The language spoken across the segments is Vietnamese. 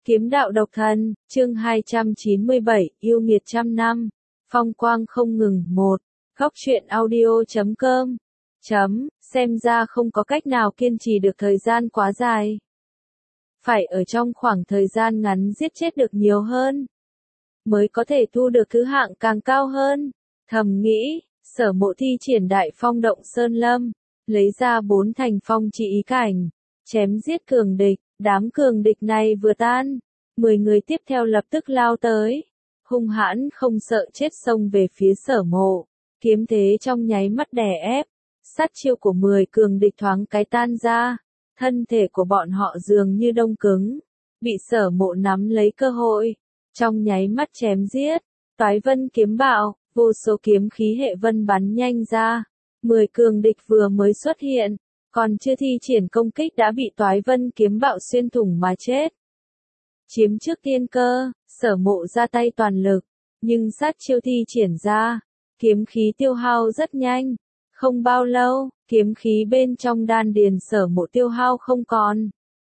Kiếm đạo độc thân, chương 297, yêu nghiệt trăm năm. Phong quang không ngừng. 1. Góc truyện audio.com. Xem ra không có cách nào kiên trì được thời gian quá dài. Phải ở trong khoảng thời gian ngắn giết chết được nhiều hơn, mới có thể thu được thứ hạng càng cao hơn. Thầm nghĩ, Sở Mộ thi triển Đại Phong Động Sơn Lâm, lấy ra 4 thành phong chỉ ý cảnh, chém giết cường địch. Đám cường địch này vừa tan, 10 người tiếp theo lập tức lao tới, hung hãn không sợ chết xông về phía Sở Mộ, kiếm thế trong nháy mắt đè ép, sát chiêu của 10 cường địch thoáng cái tan ra, thân thể của bọn họ dường như đông cứng, bị Sở Mộ nắm lấy cơ hội, trong nháy mắt chém giết. Toái Vân kiếm bạo, vô số kiếm khí hệ vân bắn nhanh ra, 10 cường địch vừa mới xuất hiện, còn chưa thi triển công kích đã bị Toái Vân kiếm bạo xuyên thủng mà chết. Chiếm trước tiên cơ, Sở Mộ ra tay toàn lực, nhưng sát chiêu thi triển ra, kiếm khí tiêu hao rất nhanh, không bao lâu, kiếm khí bên trong đan điền Sở Mộ tiêu hao không còn.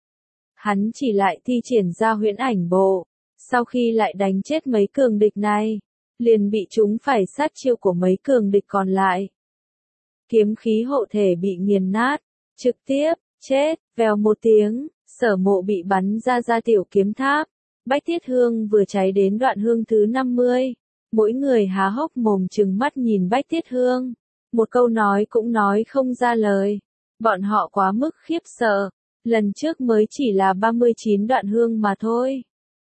Hắn chỉ lại thi triển ra huyễn ảnh bộ, sau khi lại đánh chết mấy cường địch này, liền bị chúng phải sát chiêu của mấy cường địch còn lại. Kiếm khí hộ thể bị nghiền nát, trực tiếp, chết. Vèo một tiếng, Sở Mộ bị bắn ra tiểu kiếm tháp. Bách Thiết Hương vừa cháy đến đoạn hương thứ 50. Mỗi người há hốc mồm trừng mắt nhìn Bách Thiết Hương. Một câu nói cũng nói không ra lời. Bọn họ quá mức khiếp sợ. Lần trước mới chỉ là 39 đoạn hương mà thôi.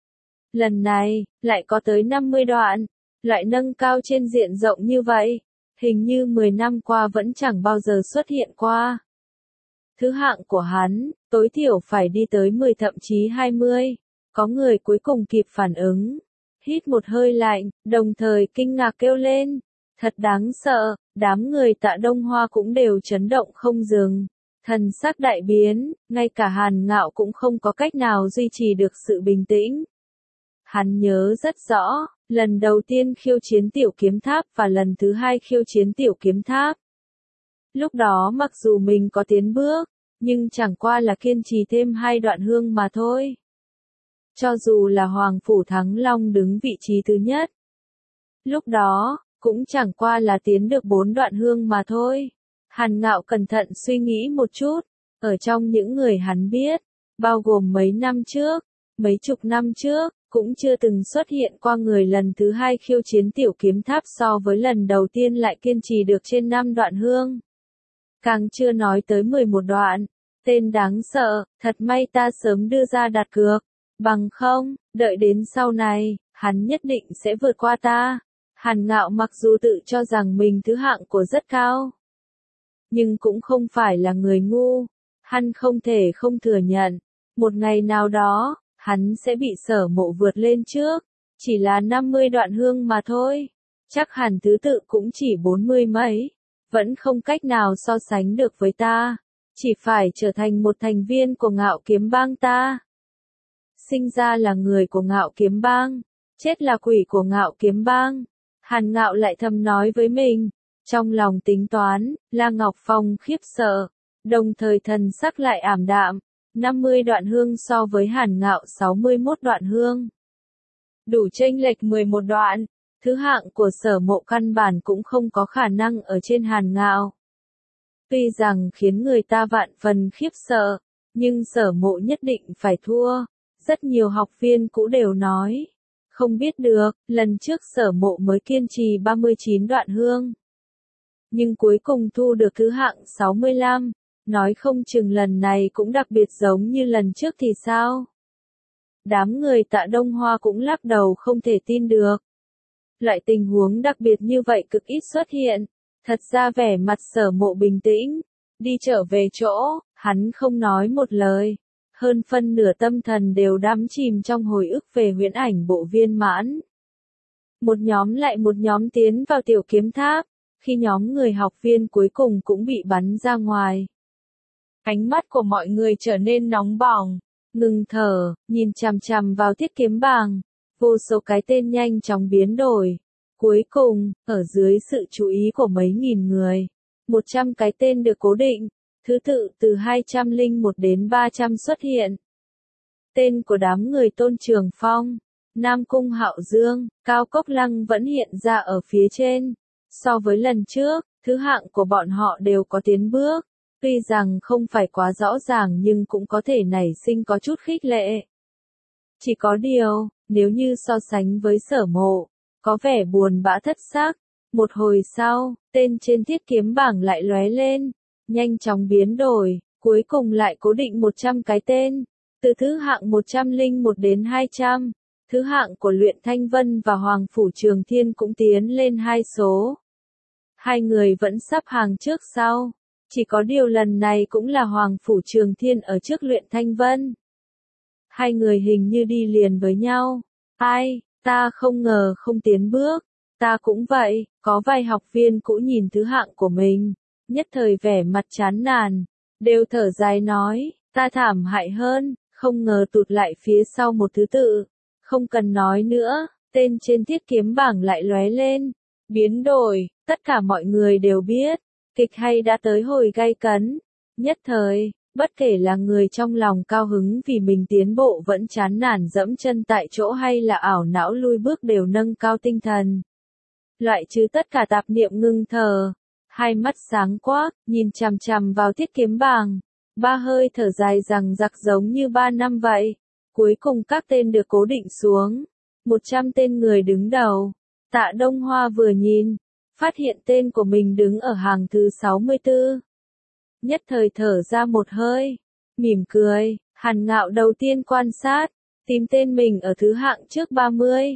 Lần này, lại có tới 50 đoạn. Lại nâng cao trên diện rộng như vậy. Hình như 10 năm qua vẫn chẳng bao giờ xuất hiện qua. Thứ hạng của hắn, tối thiểu phải đi tới 10 thậm chí 20. Có người cuối cùng kịp phản ứng. Hít một hơi lạnh, đồng thời kinh ngạc kêu lên. Thật đáng sợ, đám người Tạ Đông Hoa cũng đều chấn động không dừng. Thần sắc đại biến, ngay cả Hàn Ngạo cũng không có cách nào duy trì được sự bình tĩnh. Hắn nhớ rất rõ, lần đầu tiên khiêu chiến tiểu kiếm tháp và lần thứ hai khiêu chiến tiểu kiếm tháp. Lúc đó mặc dù mình có tiến bước, nhưng chẳng qua là kiên trì thêm 2 đoạn hương mà thôi. Cho dù là Hoàng Phủ Thắng Long đứng vị trí thứ nhất, lúc đó, cũng chẳng qua là tiến được 4 đoạn hương mà thôi. Hàn Ngạo cẩn thận suy nghĩ một chút, ở trong những người hắn biết, bao gồm mấy năm trước, mấy chục năm trước, cũng chưa từng xuất hiện qua người lần thứ hai khiêu chiến tiểu kiếm tháp so với lần đầu tiên lại kiên trì được trên 5 đoạn hương. Càng chưa nói tới 11 đoạn, tên đáng sợ, thật may ta sớm đưa ra đặt cược, bằng không, đợi đến sau này, hắn nhất định sẽ vượt qua ta. Hàn Ngạo mặc dù tự cho rằng mình thứ hạng của rất cao, nhưng cũng không phải là người ngu, hắn không thể không thừa nhận, một ngày nào đó, hắn sẽ bị Sở Mộ vượt lên trước, chỉ là 50 đoạn hương mà thôi, chắc hẳn thứ tự cũng chỉ 40 mấy, vẫn không cách nào so sánh được với ta, chỉ phải trở thành một thành viên của Ngạo Kiếm Bang ta. Sinh ra là người của Ngạo Kiếm Bang, chết là quỷ của Ngạo Kiếm Bang. Hàn Ngạo lại thầm nói với mình, trong lòng tính toán, La Ngọc Phong khiếp sợ, đồng thời thần sắc lại ảm đạm, 50 đoạn hương so với Hàn Ngạo 61 đoạn hương. Đủ chênh lệch 11 đoạn, thứ hạng của Sở Mộ căn bản cũng không có khả năng ở trên Hàn Ngạo. Tuy rằng khiến người ta vạn phần khiếp sợ, nhưng Sở Mộ nhất định phải thua, rất nhiều học viên cũ đều nói. Không biết được, lần trước Sở Mộ mới kiên trì 39 đoạn hương. Nhưng cuối cùng thu được thứ hạng 65, nói không chừng lần này cũng đặc biệt giống như lần trước thì sao? Đám người Tạ Đông Hoa cũng lắc đầu không thể tin được. Loại tình huống đặc biệt như vậy cực ít xuất hiện, thật ra vẻ mặt Sở Mộ bình tĩnh, đi trở về chỗ, hắn không nói một lời. Hơn phân nửa tâm thần đều đắm chìm trong hồi ức về huyễn ảnh bộ viên mãn. Một nhóm lại một nhóm tiến vào tiểu kiếm tháp, khi nhóm người học viên cuối cùng cũng bị bắn ra ngoài. Ánh mắt của mọi người trở nên nóng bỏng, ngừng thở, nhìn chằm chằm vào thiết kiếm bảng, vô số cái tên nhanh chóng biến đổi. Cuối cùng, ở dưới sự chú ý của mấy nghìn người, 100 cái tên được cố định. Thứ tự từ 201 đến 300 xuất hiện. tên của đám người Tôn Trường Phong, Nam Cung Hạo Dương, Cao Cốc Lăng vẫn hiện ra ở phía trên. So với lần trước, thứ hạng của bọn họ đều có tiến bước. Tuy rằng không phải quá rõ ràng nhưng cũng có thể nảy sinh có chút khích lệ. Chỉ có điều, nếu như so sánh với Sở Mộ, có vẻ buồn bã thất sắc. Một hồi sau, tên trên thiết kiếm bảng lại lóe lên, nhanh chóng biến đổi, cuối cùng lại cố định 100 cái tên. Từ thứ hạng 101 đến 200, thứ hạng của Luyện Thanh Vân và Hoàng Phủ Trường Thiên cũng tiến lên 2 số. Hai người vẫn sắp hàng trước sau. Chỉ có điều lần này cũng là Hoàng Phủ Trường Thiên ở trước Luyện Thanh Vân. Hai người hình như đi liền với nhau. Ai, ta không ngờ không tiến bước. Ta cũng vậy, có vài học viên cũ nhìn thứ hạng của mình. Nhất thời vẻ mặt chán nản. Đều thở dài nói, ta thảm hại hơn, không ngờ tụt lại phía sau một thứ tự. Không cần nói nữa, tên trên thiết kiếm bảng lại lóe lên. Biến đổi, tất cả mọi người đều biết. Kịch hay đã tới hồi gay cấn. Nhất thời, bất kể là người trong lòng cao hứng vì mình tiến bộ vẫn chán nản dẫm chân tại chỗ hay là ảo não lui bước đều nâng cao tinh thần. Loại trừ tất cả tạp niệm ngưng thở. Hai mắt sáng quắc, nhìn chằm chằm vào thiết kiếm bảng. Ba hơi thở dài rằng giặc giống như 3 năm vậy. Cuối cùng các tên được cố định xuống. 100 tên người đứng đầu. Tạ Đông Hoa vừa nhìn, phát hiện tên của mình đứng ở hàng thứ 64. Nhất thời thở ra một hơi, mỉm cười, Hàn Ngạo đầu tiên quan sát, tìm tên mình ở thứ hạng trước 30,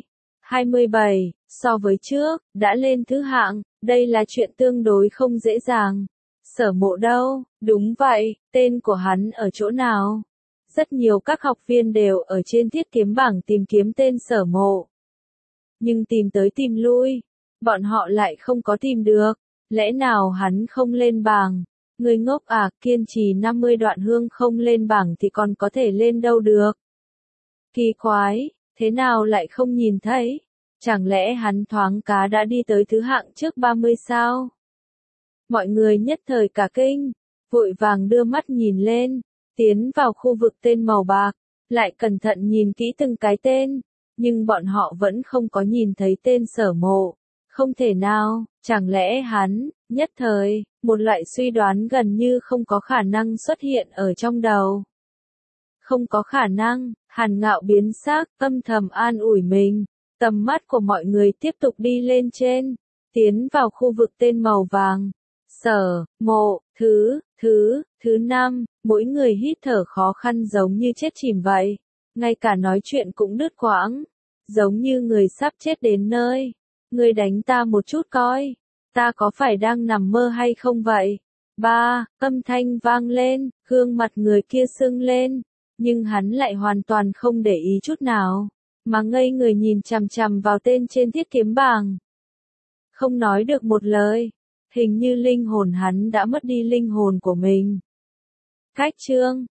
27, so với trước, đã lên thứ hạng, đây là chuyện tương đối không dễ dàng. Sở Mộ đâu? Đúng vậy, tên của hắn ở chỗ nào? Rất nhiều các học viên đều ở trên thiết kiếm bảng tìm kiếm tên Sở Mộ. Nhưng tìm tới tìm lui, bọn họ lại không có tìm được. Lẽ nào hắn không lên bảng? Người ngốc à, kiên trì 50 đoạn hương không lên bảng thì còn có thể lên đâu được. Kỳ quái, thế nào lại không nhìn thấy? Chẳng lẽ hắn thoáng cá đã đi tới thứ hạng trước 30 sao? Mọi người nhất thời cả kinh, vội vàng đưa mắt nhìn lên, tiến vào khu vực tên màu bạc, lại cẩn thận nhìn kỹ từng cái tên, nhưng bọn họ vẫn không có nhìn thấy tên Sở Mộ. Không thể nào, chẳng lẽ hắn, nhất thời, một loại suy đoán gần như không có khả năng xuất hiện ở trong đầu. Không có khả năng, Hàn Ngạo biến sắc, âm thầm an ủi mình. Tầm mắt của mọi người tiếp tục đi lên trên, tiến vào khu vực tên màu vàng. Sở Mộ, thứ 5, mỗi người hít thở khó khăn giống như chết chìm vậy. Ngay cả nói chuyện cũng đứt quãng, giống như người sắp chết đến nơi. Người đánh ta một chút coi, ta có phải đang nằm mơ hay không vậy? Ba, âm thanh vang lên, gương mặt người kia sưng lên, nhưng hắn lại hoàn toàn không để ý chút nào, mà ngây người nhìn chằm chằm vào tên trên thiết kiếm bảng. Không nói được một lời, hình như linh hồn hắn đã mất đi linh hồn của mình. Cách chương